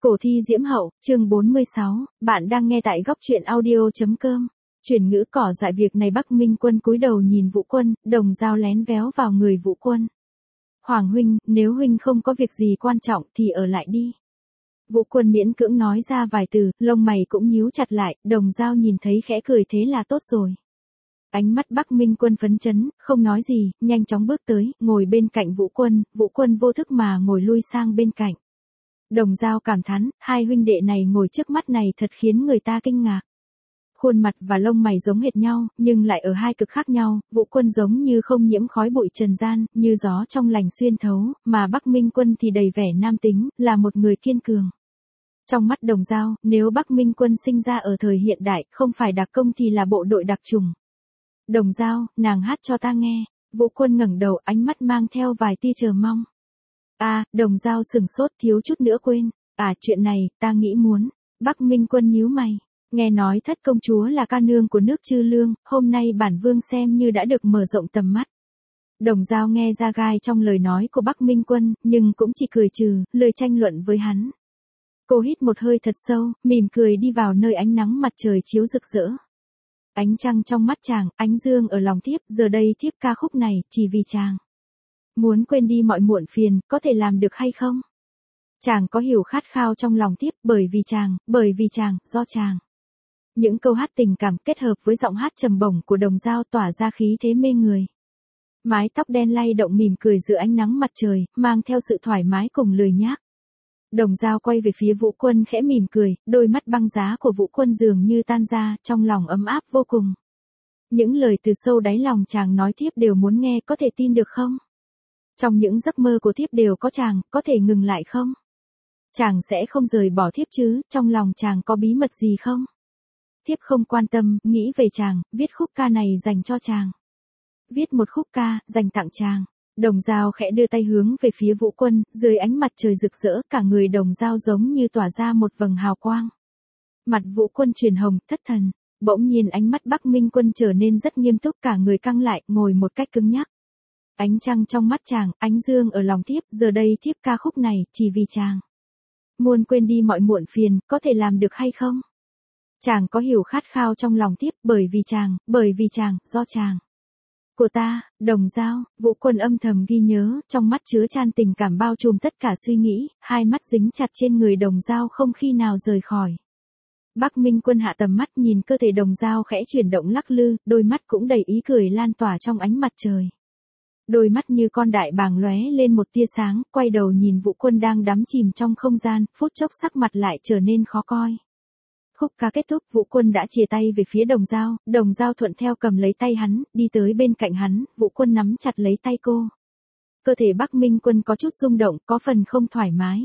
Cổ thi diễm hậu, chương 46, bạn đang nghe tại góc truyện audio.com. Chuyển ngữ cỏ dại việc này Bắc Minh Quân cúi đầu nhìn Vũ Quân, đồng dao lén véo vào người Vũ Quân. Hoàng huynh, nếu huynh không có việc gì quan trọng thì ở lại đi. Vũ Quân miễn cưỡng nói ra vài từ, lông mày cũng nhíu chặt lại, đồng dao nhìn thấy khẽ cười thế là tốt rồi. Ánh mắt Bắc Minh Quân phấn chấn, không nói gì, nhanh chóng bước tới, ngồi bên cạnh Vũ Quân vô thức mà ngồi lui sang bên cạnh. Đồng dao cảm thán, hai huynh đệ này ngồi trước mắt này thật khiến người ta kinh ngạc. Khuôn mặt và lông mày giống hệt nhau, nhưng lại ở hai cực khác nhau, Vũ Quân giống như không nhiễm khói bụi trần gian, như gió trong lành xuyên thấu, mà Bắc Minh Quân thì đầy vẻ nam tính, là một người kiên cường. Trong mắt đồng dao, nếu Bắc Minh Quân sinh ra ở thời hiện đại, không phải đặc công thì là bộ đội đặc trùng. Đồng dao, nàng hát cho ta nghe. Vũ Quân ngẩng đầu, ánh mắt mang theo vài tia chờ mong. Đồng dao sừng sốt thiếu chút nữa quên. Chuyện này, ta nghĩ muốn. Bắc Minh Quân nhíu mày. Nghe nói thất công chúa là ca nương của nước Chư Lương, hôm nay bản vương xem như đã được mở rộng tầm mắt. Đồng dao nghe ra gai trong lời nói của Bắc Minh Quân, nhưng cũng chỉ cười trừ, lời tranh luận với hắn. Cô hít một hơi thật sâu, mỉm cười đi vào nơi ánh nắng mặt trời chiếu rực rỡ. Ánh trăng trong mắt chàng, ánh dương ở lòng thiếp, giờ đây thiếp ca khúc này, chỉ vì chàng. Muốn quên đi mọi muộn phiền, có thể làm được hay không? Chàng có hiểu khát khao trong lòng thiếp, bởi vì chàng, do chàng. Những câu hát tình cảm kết hợp với giọng hát trầm bổng của đồng dao tỏa ra khí thế mê người. Mái tóc đen lay động mỉm cười giữa ánh nắng mặt trời, mang theo sự thoải mái cùng lười nhác. Đồng dao quay về phía Vũ Quân khẽ mỉm cười, đôi mắt băng giá của Vũ Quân dường như tan ra, trong lòng ấm áp vô cùng. Những lời từ sâu đáy lòng chàng nói thiếp đều muốn nghe, có thể tin được không? Trong những giấc mơ của thiếp đều có chàng, có thể ngừng lại không? Chàng sẽ không rời bỏ thiếp chứ, trong lòng chàng có bí mật gì không? Thiếp không quan tâm, nghĩ về chàng, viết khúc ca này dành cho chàng. Viết một khúc ca, dành tặng chàng. Đồng dao khẽ đưa tay hướng về phía Vũ Quân, dưới ánh mặt trời rực rỡ, cả người đồng dao giống như tỏa ra một vầng hào quang. Mặt Vũ Quân chuyển hồng, thất thần. Bỗng nhiên ánh mắt Bắc Minh Quân trở nên rất nghiêm túc, cả người căng lại, ngồi một cách cứng nhắc. Ánh trăng trong mắt chàng, ánh dương ở lòng thiếp, giờ đây thiếp ca khúc này, chỉ vì chàng. Muốn quên đi mọi muộn phiền, có thể làm được hay không? Chàng có hiểu khát khao trong lòng thiếp, bởi vì chàng, do chàng. Của ta, đồng dao, Vũ Quân âm thầm ghi nhớ, trong mắt chứa chan tình cảm bao trùm tất cả suy nghĩ, hai mắt dính chặt trên người đồng dao không khi nào rời khỏi. Bắc Minh Quân hạ tầm mắt nhìn cơ thể đồng dao khẽ chuyển động lắc lư, đôi mắt cũng đầy ý cười lan tỏa trong ánh mặt trời. Đôi mắt như con đại bàng lóe lên một tia sáng, quay đầu nhìn Vũ Quân đang đắm chìm trong không gian, phút chốc sắc mặt lại trở nên khó coi. Khúc ca kết thúc, Vũ Quân đã chìa tay về phía đồng dao thuận theo cầm lấy tay hắn, đi tới bên cạnh hắn, Vũ Quân nắm chặt lấy tay cô. Cơ thể Bắc Minh Quân có chút rung động, có phần không thoải mái.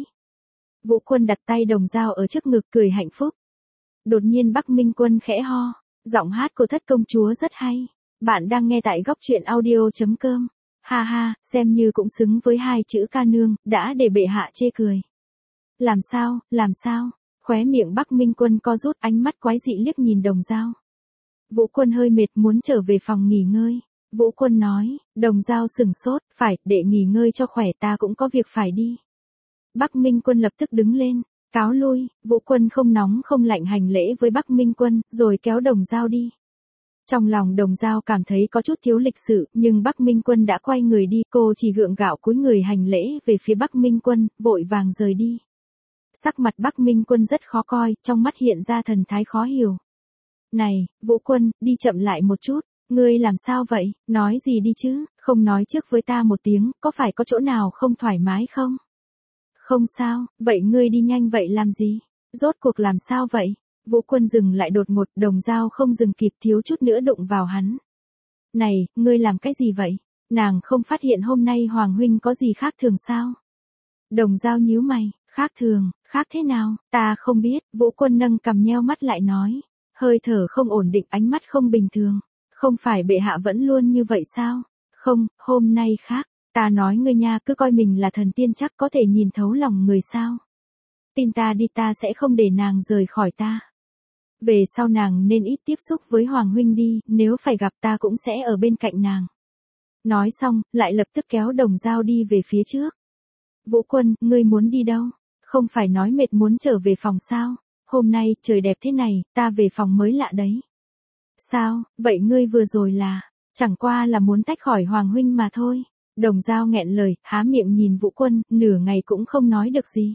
Vũ Quân đặt tay đồng dao ở trước ngực cười hạnh phúc. Đột nhiên Bắc Minh Quân khẽ ho, giọng hát của thất công chúa rất hay. Bạn đang nghe tại góc truyện audio.com. Ha ha, xem như cũng xứng với hai chữ ca nương, đã để bệ hạ chê cười. Làm sao? Khóe miệng Bắc Minh Quân co rút, ánh mắt quái dị liếc nhìn đồng dao. Vũ Quân hơi mệt muốn trở về phòng nghỉ ngơi. Vũ Quân nói, đồng dao sừng sốt, phải, để nghỉ ngơi cho khỏe, ta cũng có việc phải đi. Bắc Minh Quân lập tức đứng lên, cáo lui. Vũ Quân không nóng không lạnh hành lễ với Bắc Minh Quân, rồi kéo đồng dao đi. Trong lòng đồng dao cảm thấy có chút thiếu lịch sự, nhưng Bắc Minh Quân đã quay người đi, cô chỉ gượng gạo cúi người hành lễ về phía Bắc Minh Quân, vội vàng rời đi. Sắc mặt Bắc Minh Quân rất khó coi, trong mắt hiện ra thần thái khó hiểu. Này, Vũ Quân, đi chậm lại một chút, ngươi làm sao vậy, nói gì đi chứ, không nói trước với ta một tiếng, có phải có chỗ nào không thoải mái không? Không sao, vậy ngươi đi nhanh vậy làm gì? Rốt cuộc làm sao vậy? Vũ Quân dừng lại đột ngột, đồng dao không dừng kịp thiếu chút nữa đụng vào hắn. Này, ngươi làm cái gì vậy? Nàng không phát hiện hôm nay Hoàng huynh có gì khác thường sao? Đồng dao nhíu mày, khác thế nào, ta không biết, Vũ Quân nâng cằm nheo mắt lại nói. Hơi thở không ổn định, ánh mắt không bình thường. Không phải bệ hạ vẫn luôn như vậy sao? Không, hôm nay khác, ta nói ngươi nha, cứ coi mình là thần tiên chắc có thể nhìn thấu lòng người sao? Tin ta đi, ta sẽ không để nàng rời khỏi ta. Về sau nàng nên ít tiếp xúc với Hoàng huynh đi, nếu phải gặp ta cũng sẽ ở bên cạnh nàng. Nói xong, lại lập tức kéo đồng dao đi về phía trước. Vũ Quân, ngươi muốn đi đâu? Không phải nói mệt muốn trở về phòng sao? Hôm nay trời đẹp thế này, ta về phòng mới lạ đấy. Sao, vậy ngươi vừa rồi là, chẳng qua là muốn tách khỏi Hoàng huynh mà thôi. Đồng Dao nghẹn lời, há miệng nhìn Vũ Quân, nửa ngày cũng không nói được gì.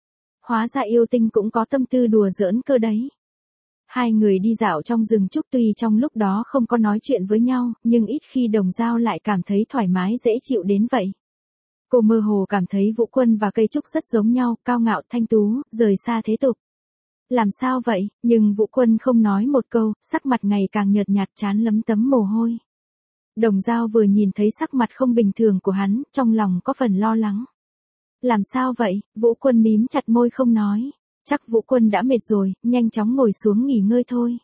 Hóa ra yêu tinh cũng có tâm tư đùa giỡn cơ đấy. Hai người đi dạo trong rừng trúc tuy trong lúc đó không có nói chuyện với nhau, nhưng ít khi Đồng Dao lại cảm thấy thoải mái dễ chịu đến vậy. Cô mơ hồ cảm thấy Vũ Quân và cây trúc rất giống nhau, cao ngạo thanh tú, rời xa thế tục. Làm sao vậy? Nhưng Vũ Quân không nói một câu, sắc mặt ngày càng nhợt nhạt, trán lấm tấm mồ hôi. Đồng Dao vừa nhìn thấy sắc mặt không bình thường của hắn, trong lòng có phần lo lắng. Làm sao vậy? Vũ Quân mím chặt môi không nói. Chắc Vũ Quân đã mệt rồi, nhanh chóng ngồi xuống nghỉ ngơi thôi.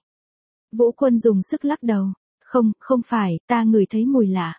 Vũ Quân dùng sức lắc đầu. Không phải, ta ngửi thấy mùi lạ.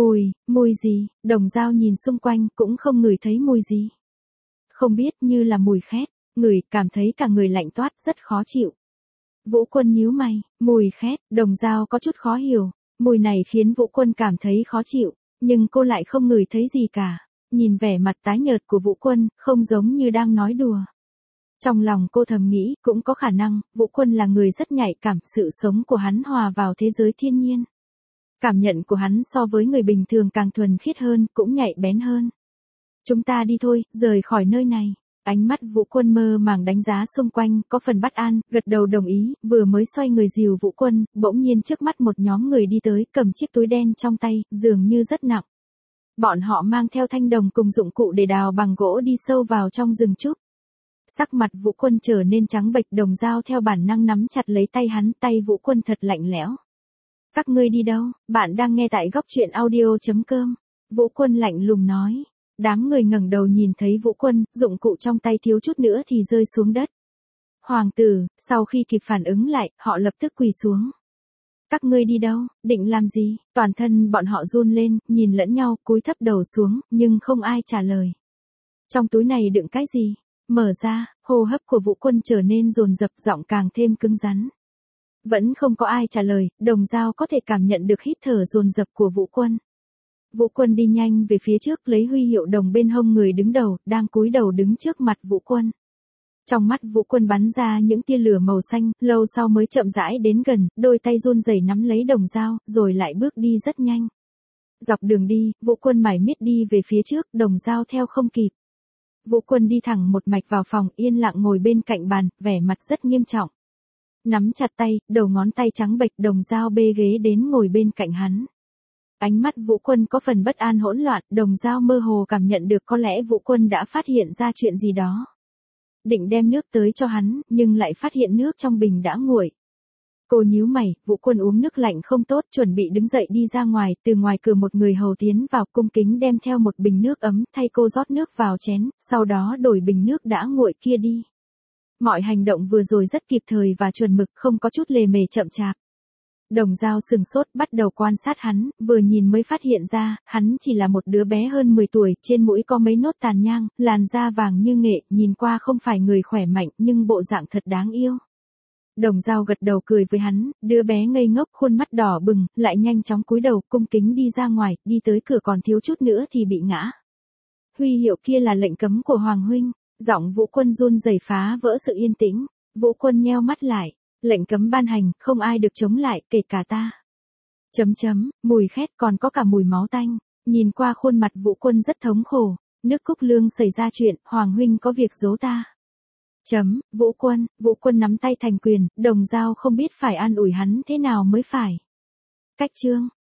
Mùi gì? Đồng Dao nhìn xung quanh cũng không ngửi thấy mùi gì. Không biết, như là mùi khét. Ngửi, cảm thấy cả người lạnh toát, rất khó chịu. Vũ Quân nhíu mày, mùi khét, Đồng Dao có chút khó hiểu. Mùi này khiến Vũ Quân cảm thấy khó chịu, nhưng cô lại không ngửi thấy gì cả. Nhìn vẻ mặt tái nhợt của Vũ Quân, không giống như đang nói đùa. Trong lòng cô thầm nghĩ, cũng có khả năng, Vũ Quân là người rất nhạy cảm, sự sống của hắn hòa vào thế giới thiên nhiên. Cảm nhận của hắn so với người bình thường càng thuần khiết hơn, cũng nhạy bén hơn. Chúng ta đi thôi, rời khỏi nơi này. Ánh mắt Vũ Quân mơ màng đánh giá xung quanh, có phần bất an, gật đầu đồng ý, vừa mới xoay người dìu Vũ Quân, bỗng nhiên trước mắt một nhóm người đi tới, cầm chiếc túi đen trong tay, dường như rất nặng. Bọn họ mang theo thanh đồng cùng dụng cụ để đào bằng gỗ đi sâu vào trong rừng trúc. Sắc mặt Vũ Quân trở nên trắng bệch, Đồng Dao theo bản năng nắm chặt lấy tay hắn, tay Vũ Quân thật lạnh lẽo. Các ngươi đi đâu? Bạn đang nghe tại goctruyện.audio.com. Vũ Quân lạnh lùng nói. Đám người ngẩng đầu nhìn thấy Vũ Quân, dụng cụ trong tay thiếu chút nữa thì rơi xuống đất. Hoàng tử, sau khi kịp phản ứng lại, họ lập tức quỳ xuống. Các ngươi đi đâu, định làm gì? Toàn thân bọn họ run lên, nhìn lẫn nhau, cúi thấp đầu xuống, nhưng không ai trả lời. Trong túi này đựng cái gì? Mở ra, hô hấp của Vũ Quân trở nên dồn dập, giọng càng thêm cứng rắn. Vẫn không có ai trả lời, Đồng Dao có thể cảm nhận được hít thở dồn dập của Vũ Quân. Vũ Quân đi nhanh về phía trước, lấy huy hiệu đồng bên hông người đứng đầu, đang cúi đầu đứng trước mặt Vũ Quân. Trong mắt Vũ Quân bắn ra những tia lửa màu xanh, lâu sau mới chậm rãi đến gần, đôi tay run rẩy nắm lấy Đồng Dao, rồi lại bước đi rất nhanh. Dọc đường đi, Vũ Quân mải miết đi về phía trước, Đồng Dao theo không kịp. Vũ Quân đi thẳng một mạch vào phòng, yên lặng ngồi bên cạnh bàn, vẻ mặt rất nghiêm trọng. Nắm chặt tay, đầu ngón tay trắng bệch, Đồng Dao bê ghế đến ngồi bên cạnh hắn. Ánh mắt Vũ Quân có phần bất an hỗn loạn, Đồng Dao mơ hồ cảm nhận được có lẽ Vũ Quân đã phát hiện ra chuyện gì đó. Định đem nước tới cho hắn, nhưng lại phát hiện nước trong bình đã nguội. Cô nhíu mày, Vũ Quân uống nước lạnh không tốt, chuẩn bị đứng dậy đi ra ngoài, từ ngoài cửa một người hầu tiến vào, cung kính đem theo một bình nước ấm, thay cô rót nước vào chén, sau đó đổi bình nước đã nguội kia đi. Mọi hành động vừa rồi rất kịp thời và chuẩn mực, không có chút lề mề chậm chạp. Đồng Dao sừng sốt, bắt đầu quan sát hắn, vừa nhìn mới phát hiện ra, hắn chỉ là một đứa bé hơn 10 tuổi, trên mũi có mấy nốt tàn nhang, làn da vàng như nghệ, nhìn qua không phải người khỏe mạnh, nhưng bộ dạng thật đáng yêu. Đồng Dao gật đầu cười với hắn, đứa bé ngây ngốc, khuôn mắt đỏ bừng, lại nhanh chóng cúi đầu, cung kính đi ra ngoài, đi tới cửa còn thiếu chút nữa thì bị ngã. Huy hiệu kia là lệnh cấm của Hoàng huynh. Giọng Vũ Quân run rẩy phá vỡ sự yên tĩnh. Vũ Quân nheo mắt lại. Lệnh cấm ban hành, không ai được chống lại, kể cả ta. Mùi khét, còn có cả mùi máu tanh. Nhìn qua khuôn mặt Vũ Quân rất thống khổ. Nước Cúc Lương xảy ra chuyện, Hoàng huynh có việc giấu ta. Vũ Quân nắm tay thành quyền, Đồng Dao không biết phải an ủi hắn thế nào mới phải. Cách chương.